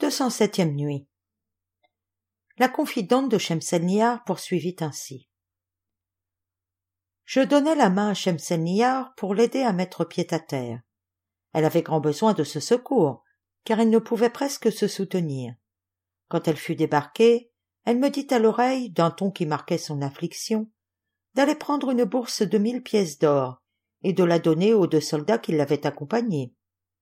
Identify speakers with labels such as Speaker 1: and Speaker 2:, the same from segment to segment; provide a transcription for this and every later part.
Speaker 1: 207e nuit. La confidente de Shemselnihar poursuivit ainsi. Je donnai la main à Shemselnihar pour l'aider à mettre pied à terre. Elle avait grand besoin de ce secours, car elle ne pouvait presque se soutenir. Quand elle fut débarquée, elle me dit à l'oreille, d'un ton qui marquait son affliction, d'aller prendre une bourse de 1000 pièces d'or et de la donner aux 2 soldats qui l'avaient accompagnée.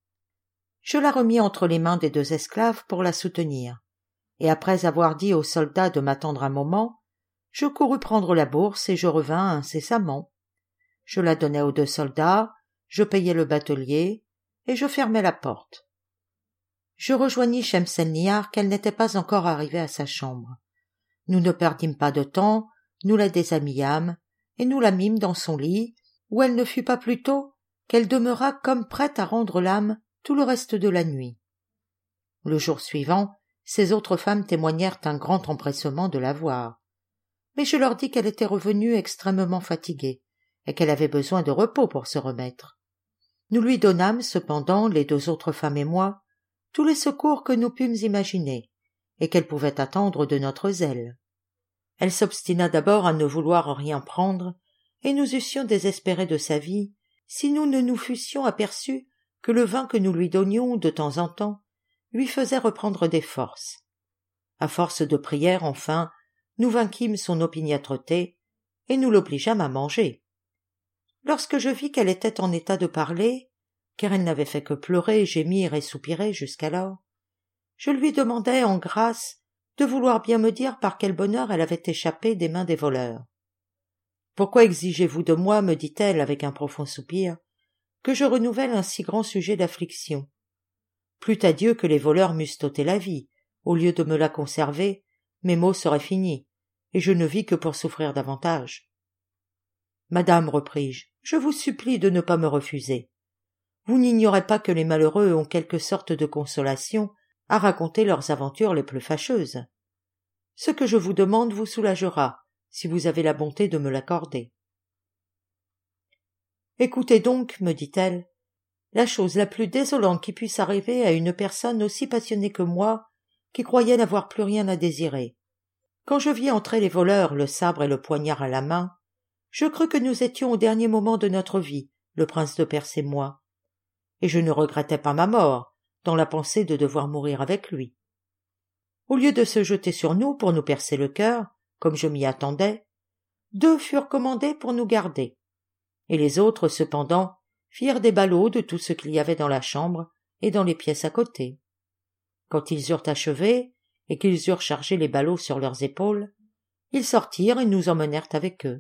Speaker 1: Je la remis entre les mains des 2 esclaves pour la soutenir, et après avoir dit aux soldats de m'attendre un moment, je courus prendre la bourse et je revins incessamment. Je la donnai aux 2 soldats, je payai le batelier, et je fermai la porte. Je rejoignis Shemselnihar qu'elle n'était pas encore arrivée à sa chambre. Nous ne perdîmes pas de temps, nous la déshabillâmes, et nous la mîmes dans son lit, où elle ne fut pas plus tôt qu'elle demeura comme prête à rendre l'âme tout le reste de la nuit. Le jour suivant, ses autres femmes témoignèrent un grand empressement de la voir. Mais je leur dis qu'elle était revenue extrêmement fatiguée, et qu'elle avait besoin de repos pour se remettre. Nous lui donnâmes cependant, les 2 autres femmes et moi, tous les secours que nous pûmes imaginer, et qu'elle pouvait attendre de notre zèle. Elle s'obstina d'abord à ne vouloir rien prendre, et nous eussions désespéré de sa vie, si nous ne nous fussions aperçus que le vin que nous lui donnions de temps en temps lui faisait reprendre des forces. À force de prières, enfin, nous vainquîmes son opiniâtreté, et nous l'obligeâmes à manger. Lorsque je vis qu'elle était en état de parler, car elle n'avait fait que pleurer, gémir et soupirer jusqu'alors, je lui demandai en grâce de vouloir bien me dire par quel bonheur elle avait échappé des mains des voleurs. « Pourquoi exigez-vous de moi, me dit-elle avec un profond soupir, que je renouvelle un si grand sujet d'affliction? Plût à Dieu que les voleurs m'eussent ôté la vie, au lieu de me la conserver, mes maux seraient finis, et je ne vis que pour souffrir davantage. » « Madame, repris-je, je vous supplie de ne pas me refuser. Vous n'ignorez pas que les malheureux ont quelque sorte de consolation à raconter leurs aventures les plus fâcheuses. Ce que je vous demande vous soulagera, si vous avez la bonté de me l'accorder. »« Écoutez donc, me dit-elle, la chose la plus désolante qui puisse arriver à une personne aussi passionnée que moi, qui croyait n'avoir plus rien à désirer. Quand je vis entrer les voleurs, le sabre et le poignard à la main, je crus que nous étions au dernier moment de notre vie, le prince de Perse et moi, et je ne regrettais pas ma mort, dans la pensée de devoir mourir avec lui. Au lieu de se jeter sur nous pour nous percer le cœur, comme je m'y attendais, 2 furent commandés pour nous garder, et les autres, cependant, firent des ballots de tout ce qu'il y avait dans la chambre et dans les pièces à côté. Quand ils eurent achevé, et qu'ils eurent chargé les ballots sur leurs épaules, ils sortirent et nous emmenèrent avec eux.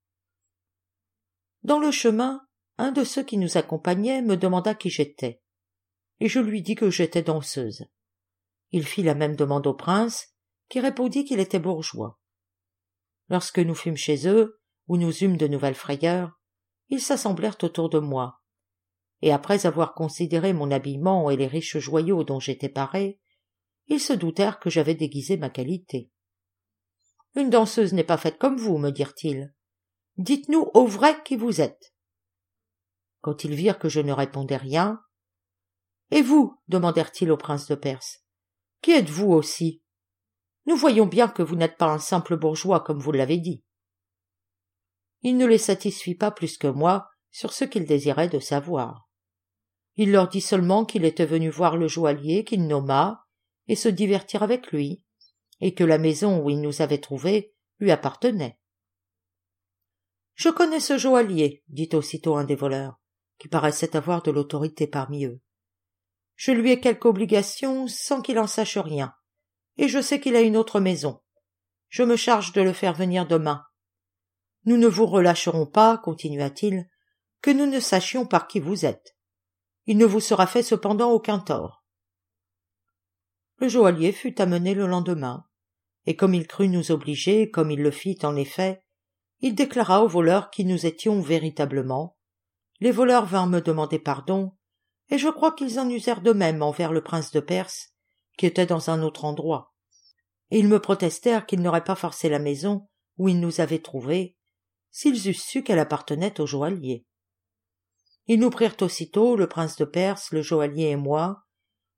Speaker 1: Dans le chemin, un de ceux qui nous accompagnaient me demanda qui j'étais, et je lui dis que j'étais danseuse. Il fit la même demande au prince, qui répondit qu'il était bourgeois. Lorsque nous fûmes chez eux, où nous eûmes de nouvelles frayeurs, ils s'assemblèrent autour de moi, et après avoir considéré mon habillement et les riches joyaux dont j'étais parée, ils se doutèrent que j'avais déguisé ma qualité. « Une danseuse n'est pas faite comme vous, me dirent-ils. Dites-nous au vrai qui vous êtes. » Quand ils virent que je ne répondais rien, « Et vous, demandèrent-ils au prince de Perse, qui êtes-vous aussi? Nous voyons bien que vous n'êtes pas un simple bourgeois comme vous l'avez dit. » Il ne les satisfit pas plus que moi sur ce qu'ils désiraient de savoir. Il leur dit seulement qu'il était venu voir le joaillier qu'il nomma et se divertir avec lui, et que la maison où il nous avait trouvés lui appartenait. « Je connais ce joaillier, dit aussitôt un des voleurs, qui paraissait avoir de l'autorité parmi eux. Je lui ai quelque obligation sans qu'il en sache rien, et je sais qu'il a une autre maison. Je me charge de le faire venir demain. Nous ne vous relâcherons pas, continua-t-il, que nous ne sachions par qui vous êtes. Il ne vous sera fait cependant aucun tort. » Le joaillier fut amené le lendemain, et comme il crut nous obliger, comme il le fit en effet, il déclara aux voleurs qui nous étions véritablement. Les voleurs vinrent me demander pardon, et je crois qu'ils en usèrent de même envers le prince de Perse, qui était dans un autre endroit, et ils me protestèrent qu'ils n'auraient pas forcé la maison où ils nous avaient trouvés, s'ils eussent su qu'elle appartenait au joaillier. Ils nous prirent aussitôt, le prince de Perse, le joaillier et moi,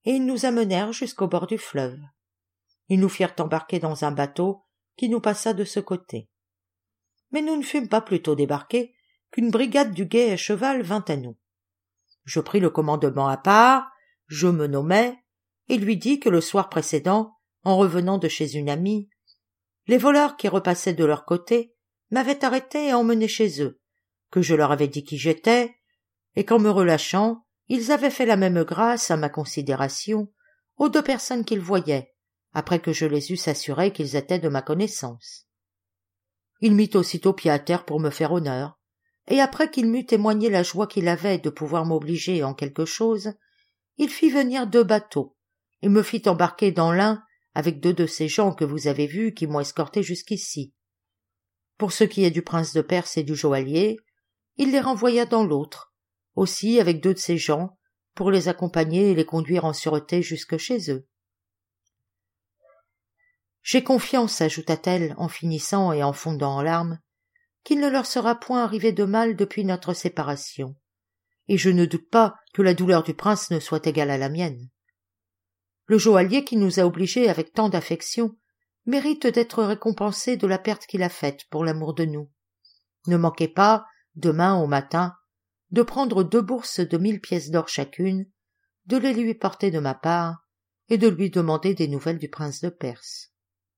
Speaker 1: et ils nous amenèrent jusqu'au bord du fleuve. Ils nous firent embarquer dans un bateau qui nous passa de ce côté. Mais nous ne fûmes pas plus tôt débarqués qu'une brigade du guet à cheval vint à nous. Je pris le commandement à part, je me nommai, et lui dis que le soir précédent, en revenant de chez une amie, les voleurs qui repassaient de leur côté m'avaient arrêté et emmené chez eux, que je leur avais dit qui j'étais, et qu'en me relâchant, ils avaient fait la même grâce à ma considération aux 2 personnes qu'ils voyaient, après que je les eusse assurés qu'ils étaient de ma connaissance. Il mit aussitôt pied à terre pour me faire honneur, et après qu'il m'eut témoigné la joie qu'il avait de pouvoir m'obliger en quelque chose, il fit venir 2 bateaux, et me fit embarquer dans l'un avec 2 de ces gens que vous avez vus qui m'ont escorté jusqu'ici. Pour ce qui est du prince de Perse et du joaillier, il les renvoya dans l'autre, aussi avec 2 de ces gens, pour les accompagner et les conduire en sûreté jusque chez eux. J'ai confiance, ajouta-t-elle en finissant et en fondant en larmes, qu'il ne leur sera point arrivé de mal depuis notre séparation, et je ne doute pas que la douleur du prince ne soit égale à la mienne. Le joaillier qui nous a obligés avec tant d'affection mérite d'être récompensé de la perte qu'il a faite pour l'amour de nous. Ne manquez pas, demain au matin, de prendre 2 bourses de 1000 pièces d'or chacune, de les lui porter de ma part, et de lui demander des nouvelles du prince de Perse.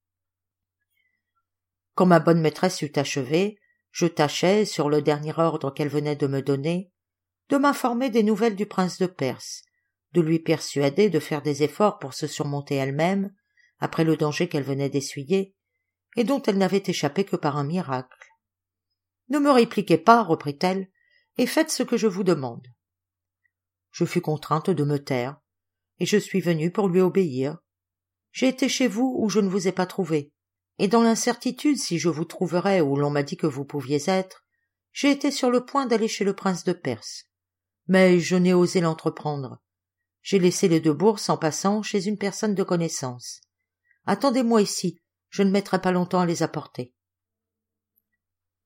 Speaker 1: Quand ma bonne maîtresse eut achevé, je tâchai, sur le dernier ordre qu'elle venait de me donner, de m'informer des nouvelles du prince de Perse, de lui persuader de faire des efforts pour se surmonter elle-même, après le danger qu'elle venait d'essuyer, et dont elle n'avait échappé que par un miracle. « Ne me répliquez pas, reprit-elle, et faites ce que je vous demande. » Je fus contrainte de me taire, et je suis venue pour lui obéir. J'ai été chez vous où je ne vous ai pas trouvé, et dans l'incertitude si je vous trouverais où l'on m'a dit que vous pouviez être, j'ai été sur le point d'aller chez le prince de Perse. Mais je n'ai osé l'entreprendre. J'ai laissé les 2 bourses en passant chez une personne de connaissance. Attendez-moi ici, je ne mettrai pas longtemps à les apporter.